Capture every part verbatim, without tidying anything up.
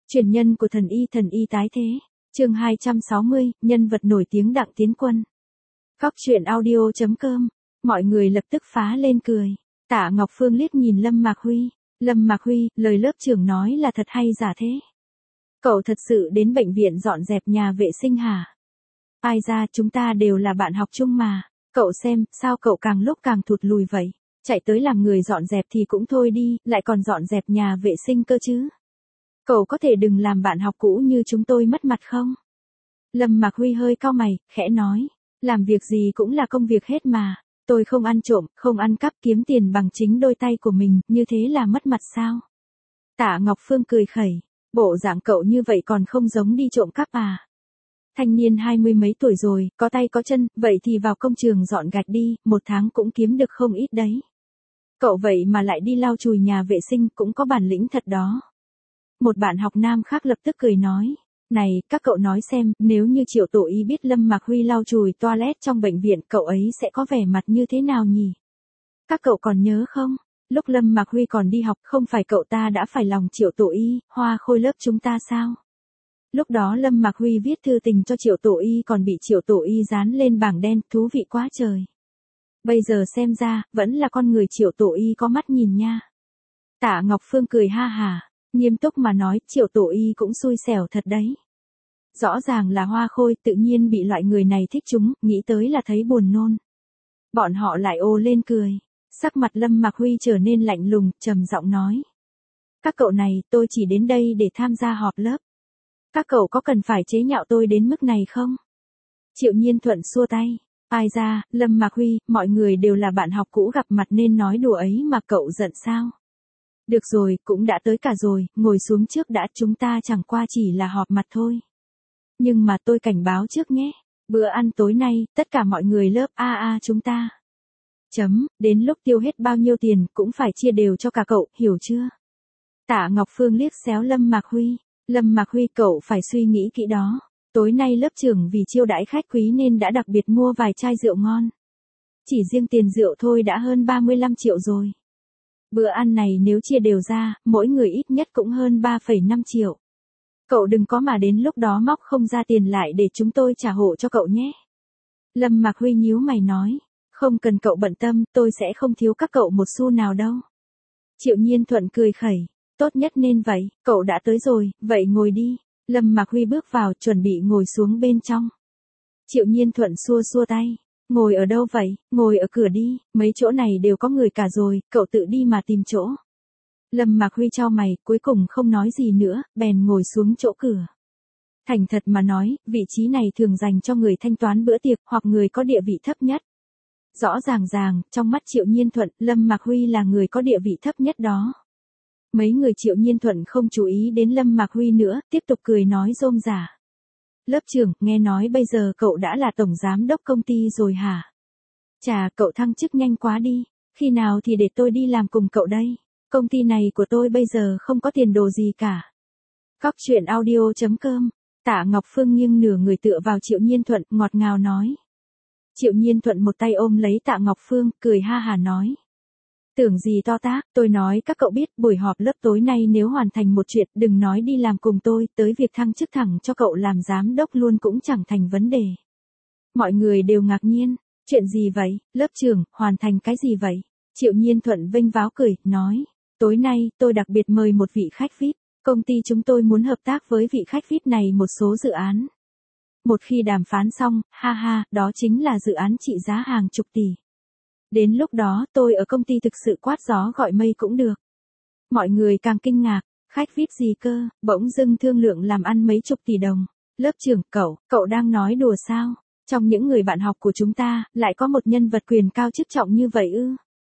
Truyền nhân của thần y thần y tái thế. Chương hai trăm sáu mươi, nhân vật nổi tiếng Đặng Tiến Quân. Góc truyện audio chấm com. Mọi người lập tức phá lên cười. Tạ Ngọc Phương liếc nhìn Lâm Mạc Huy. Lâm Mạc Huy, lời lớp trưởng nói là thật hay giả thế? Cậu thật sự đến bệnh viện dọn dẹp nhà vệ sinh hả? Ai ra, chúng ta đều là bạn học chung mà. Cậu xem, sao cậu càng lúc càng thụt lùi vậy? Chạy tới làm người dọn dẹp thì cũng thôi đi, lại còn dọn dẹp nhà vệ sinh cơ chứ? Cậu có thể đừng làm bạn học cũ như chúng tôi mất mặt không? Lâm Mạc Huy hơi cau mày, khẽ nói. Làm việc gì cũng là công việc hết mà. Tôi không ăn trộm, không ăn cắp, kiếm tiền bằng chính đôi tay của mình, như thế là mất mặt sao? Tạ Ngọc Phương cười khẩy. Bộ dạng cậu như vậy còn không giống đi trộm cắp à? Thanh niên hai mươi mấy tuổi rồi, có tay có chân, vậy thì vào công trường dọn gạch đi, một tháng cũng kiếm được không ít đấy. Cậu vậy mà lại đi lau chùi nhà vệ sinh, cũng có bản lĩnh thật đó. Một bạn học nam khác lập tức cười nói. Này, các cậu nói xem, nếu như Triệu Tổ Y biết Lâm Mạc Huy lau chùi toilet trong bệnh viện, cậu ấy sẽ có vẻ mặt như thế nào nhỉ? Các cậu còn nhớ không? Lúc Lâm Mạc Huy còn đi học, không phải cậu ta đã phải lòng Triệu Tổ Y, hoa khôi lớp chúng ta sao? Lúc đó Lâm Mạc Huy viết thư tình cho Triệu Tổ Y còn bị Triệu Tổ Y dán lên bảng đen, thú vị quá trời. Bây giờ xem ra, vẫn là con người Triệu Tổ Y có mắt nhìn nha. Tạ Ngọc Phương cười ha hà, nghiêm túc mà nói, Triệu Tổ Y cũng xui xẻo thật đấy. Rõ ràng là hoa khôi, tự nhiên bị loại người này thích chúng, nghĩ tới là thấy buồn nôn. Bọn họ lại ồ lên cười. Sắc mặt Lâm Mạc Huy trở nên lạnh lùng, trầm giọng nói. Các cậu này, tôi chỉ đến đây để tham gia họp lớp. Các cậu có cần phải chế nhạo tôi đến mức này không? Triệu Nhiên Thuận xua tay. Ai ra, Lâm Mạc Huy, mọi người đều là bạn học cũ gặp mặt nên nói đùa ấy mà cậu giận sao? Được rồi, cũng đã tới cả rồi, ngồi xuống trước đã, chúng ta chẳng qua chỉ là họp mặt thôi. Nhưng mà tôi cảnh báo trước nhé, bữa ăn tối nay, tất cả mọi người lớp a a chúng ta. Chấm, đến lúc tiêu hết bao nhiêu tiền, cũng phải chia đều cho cả cậu, hiểu chưa? Tạ Ngọc Phương liếc xéo Lâm Mạc Huy. Lâm Mạc Huy, cậu phải suy nghĩ kỹ đó. Tối nay lớp trưởng vì chiêu đãi khách quý nên đã đặc biệt mua vài chai rượu ngon. Chỉ riêng tiền rượu thôi đã hơn ba mươi lăm triệu rồi. Bữa ăn này nếu chia đều ra, mỗi người ít nhất cũng hơn ba phẩy năm triệu. Cậu đừng có mà đến lúc đó móc không ra tiền lại để chúng tôi trả hộ cho cậu nhé. Lâm Mạc Huy nhíu mày nói. Không cần cậu bận tâm, tôi sẽ không thiếu các cậu một xu nào đâu. Triệu Nhiên Thuận cười khẩy. Tốt nhất nên vậy, cậu đã tới rồi, vậy ngồi đi. Lâm Mạc Huy bước vào, chuẩn bị ngồi xuống bên trong. Triệu Nhiên Thuận xua xua tay. Ngồi ở đâu vậy? Ngồi ở cửa đi, mấy chỗ này đều có người cả rồi, cậu tự đi mà tìm chỗ. Lâm Mạc Huy chau mày, cuối cùng không nói gì nữa, bèn ngồi xuống chỗ cửa. Thành thật mà nói, vị trí này thường dành cho người thanh toán bữa tiệc hoặc người có địa vị thấp nhất. Rõ ràng ràng, trong mắt Triệu Nhiên Thuận, Lâm Mạc Huy là người có địa vị thấp nhất đó. Mấy người Triệu Nhiên Thuận không chú ý đến Lâm Mạc Huy nữa, tiếp tục cười nói rôm rả. Lớp trưởng, nghe nói bây giờ cậu đã là tổng giám đốc công ty rồi hả? Chà, cậu thăng chức nhanh quá đi, khi nào thì để tôi đi làm cùng cậu đây? Công ty này của tôi bây giờ không có tiền đồ gì cả. Góc truyện audio chấm com. Tạ Ngọc Phương nghiêng nửa người tựa vào Triệu Nhiên Thuận, ngọt ngào nói. Triệu Nhiên Thuận một tay ôm lấy Tạ Ngọc Phương, cười ha hà nói. Tưởng gì to tác, tôi nói các cậu biết, buổi họp lớp tối nay nếu hoàn thành một chuyện, đừng nói đi làm cùng tôi, tới việc thăng chức thẳng cho cậu làm giám đốc luôn cũng chẳng thành vấn đề. Mọi người đều ngạc nhiên, chuyện gì vậy, lớp trưởng, hoàn thành cái gì vậy? Triệu Nhiên Thuận vênh váo cười, nói, tối nay, tôi đặc biệt mời một vị khách vi ai pi, công ty chúng tôi muốn hợp tác với vị khách vi ai pi này một số dự án. Một khi đàm phán xong, ha ha, đó chính là dự án trị giá hàng chục tỷ. Đến lúc đó, tôi ở công ty thực sự quát gió gọi mây cũng được. Mọi người càng kinh ngạc, khách vi ai pi gì cơ, bỗng dưng thương lượng làm ăn mấy chục tỷ đồng. Lớp trưởng, cậu, cậu đang nói đùa sao? Trong những người bạn học của chúng ta, lại có một nhân vật quyền cao chức trọng như vậy ư?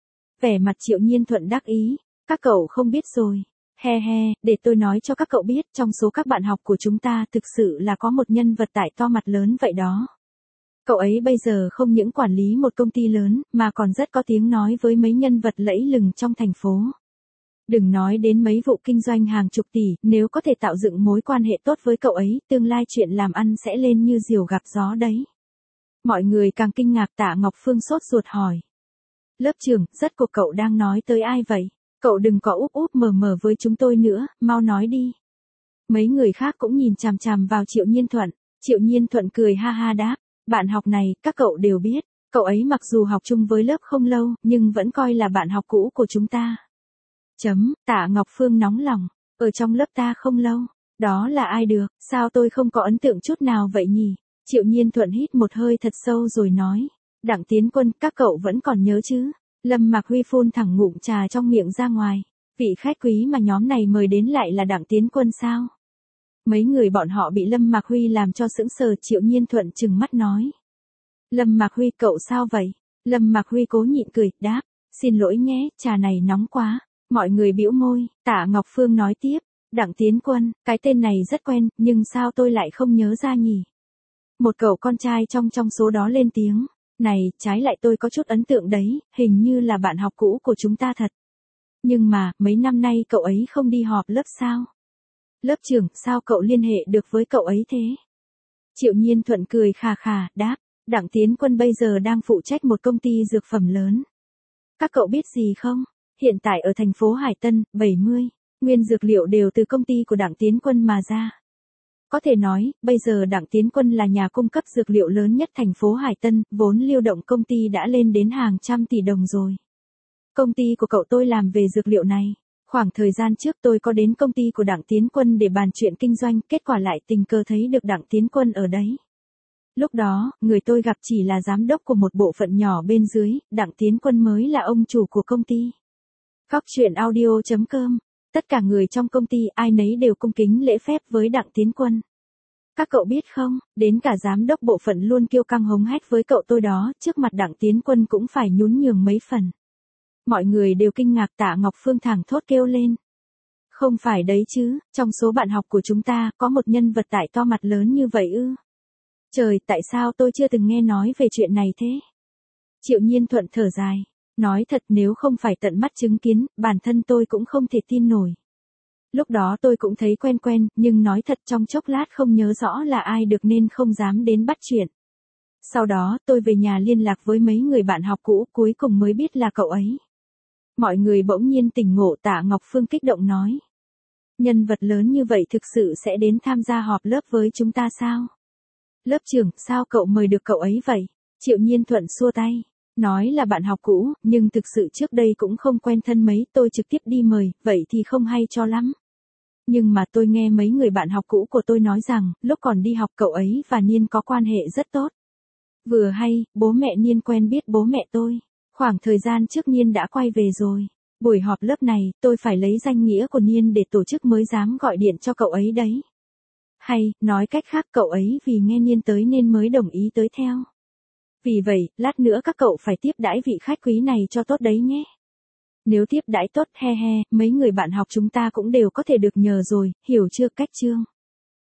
Vẻ mặt Triệu Nhiên Thuận đắc ý, các cậu không biết rồi. He he, để tôi nói cho các cậu biết, trong số các bạn học của chúng ta thực sự là có một nhân vật tại to mặt lớn vậy đó. Cậu ấy bây giờ không những quản lý một công ty lớn, mà còn rất có tiếng nói với mấy nhân vật lẫy lừng trong thành phố. Đừng nói đến mấy vụ kinh doanh hàng chục tỷ, nếu có thể tạo dựng mối quan hệ tốt với cậu ấy, tương lai chuyện làm ăn sẽ lên như diều gặp gió đấy. Mọi người càng kinh ngạc. Tạ Ngọc Phương sốt ruột hỏi. Lớp trưởng, rất cuộc cậu đang nói tới ai vậy? Cậu đừng có úp úp mờ mờ với chúng tôi nữa, mau nói đi. Mấy người khác cũng nhìn chằm chằm vào Triệu Nhiên Thuận. Triệu Nhiên Thuận cười ha ha đáp, bạn học này, các cậu đều biết, cậu ấy mặc dù học chung với lớp không lâu, nhưng vẫn coi là bạn học cũ của chúng ta. Chấm, Tạ Ngọc Phương nóng lòng, ở trong lớp ta không lâu, đó là ai được, sao tôi không có ấn tượng chút nào vậy nhỉ? Triệu Nhiên Thuận hít một hơi thật sâu rồi nói, Đặng Tiến Quân, các cậu vẫn còn nhớ chứ? Lâm Mạc Huy phun thẳng ngụm trà trong miệng ra ngoài, vị khách quý mà nhóm này mời đến lại là Đặng Tiến Quân sao? Mấy người bọn họ bị Lâm Mạc Huy làm cho sững sờ. Triệu Nhiên Thuận trừng mắt nói, Lâm Mạc Huy cậu sao vậy? Lâm Mạc Huy cố nhịn cười, đáp, xin lỗi nhé, trà này nóng quá. Mọi người bĩu môi. Tạ Ngọc Phương nói tiếp, Đặng Tiến Quân, cái tên này rất quen, nhưng sao tôi lại không nhớ ra nhỉ? Một cậu con trai trong trong số đó lên tiếng, này, trái lại tôi có chút ấn tượng đấy, hình như là bạn học cũ của chúng ta thật. Nhưng mà, mấy năm nay cậu ấy không đi họp lớp sao? Lớp trưởng, sao cậu liên hệ được với cậu ấy thế? Triệu Nhiên Thuận cười khà khà, đáp, Đặng Tiến Quân bây giờ đang phụ trách một công ty dược phẩm lớn. Các cậu biết gì không? Hiện tại ở thành phố Hải Tân, bảy mươi, nguyên dược liệu đều từ công ty của Đặng Tiến Quân mà ra. Có thể nói, bây giờ Đặng Tiến Quân là nhà cung cấp dược liệu lớn nhất thành phố Hải Tân, vốn lưu động công ty đã lên đến hàng trăm tỷ đồng rồi. Công ty của cậu tôi làm về dược liệu này. Khoảng thời gian trước tôi có đến công ty của Đặng Tiến Quân để bàn chuyện kinh doanh, kết quả lại tình cờ thấy được Đặng Tiến Quân ở đấy. Lúc đó, người tôi gặp chỉ là giám đốc của một bộ phận nhỏ bên dưới, Đặng Tiến Quân mới là ông chủ của công ty. Góc truyện audio chấm com. Tất cả người trong công ty ai nấy đều cung kính lễ phép với Đặng Tiến Quân. Các cậu biết không, đến cả giám đốc bộ phận luôn kiêu căng hống hách với cậu tôi đó, trước mặt Đặng Tiến Quân cũng phải nhún nhường mấy phần. Mọi người đều kinh ngạc. Tạ Ngọc Phương thảng thốt kêu lên. Không phải đấy chứ, trong số bạn học của chúng ta, có một nhân vật tại to mặt lớn như vậy ư? Trời, tại sao tôi chưa từng nghe nói về chuyện này thế? Triệu Nhiên Thuận thở dài. Nói thật, nếu không phải tận mắt chứng kiến, bản thân tôi cũng không thể tin nổi. Lúc đó tôi cũng thấy quen quen, nhưng nói thật trong chốc lát không nhớ rõ là ai được nên không dám đến bắt chuyện. Sau đó, tôi về nhà liên lạc với mấy người bạn học cũ, cuối cùng mới biết là cậu ấy. Mọi người bỗng nhiên tỉnh ngộ. Tạ Ngọc Phương kích động nói. Nhân vật lớn như vậy thực sự sẽ đến tham gia họp lớp với chúng ta sao? Lớp trưởng, sao cậu mời được cậu ấy vậy? Triệu Nhiên Thuận xua tay. Nói là bạn học cũ, nhưng thực sự trước đây cũng không quen thân mấy, tôi trực tiếp đi mời, vậy thì không hay cho lắm. Nhưng mà tôi nghe mấy người bạn học cũ của tôi nói rằng, lúc còn đi học cậu ấy và Niên có quan hệ rất tốt. Vừa hay, bố mẹ Niên quen biết bố mẹ tôi. Khoảng thời gian trước Niên đã quay về rồi. Buổi họp lớp này, tôi phải lấy danh nghĩa của Niên để tổ chức mới dám gọi điện cho cậu ấy đấy. Hay, nói cách khác cậu ấy vì nghe Niên tới nên mới đồng ý tới theo. Vì vậy, lát nữa các cậu phải tiếp đãi vị khách quý này cho tốt đấy nhé. Nếu tiếp đãi tốt he he, mấy người bạn học chúng ta cũng đều có thể được nhờ rồi, hiểu chưa? Cách chương.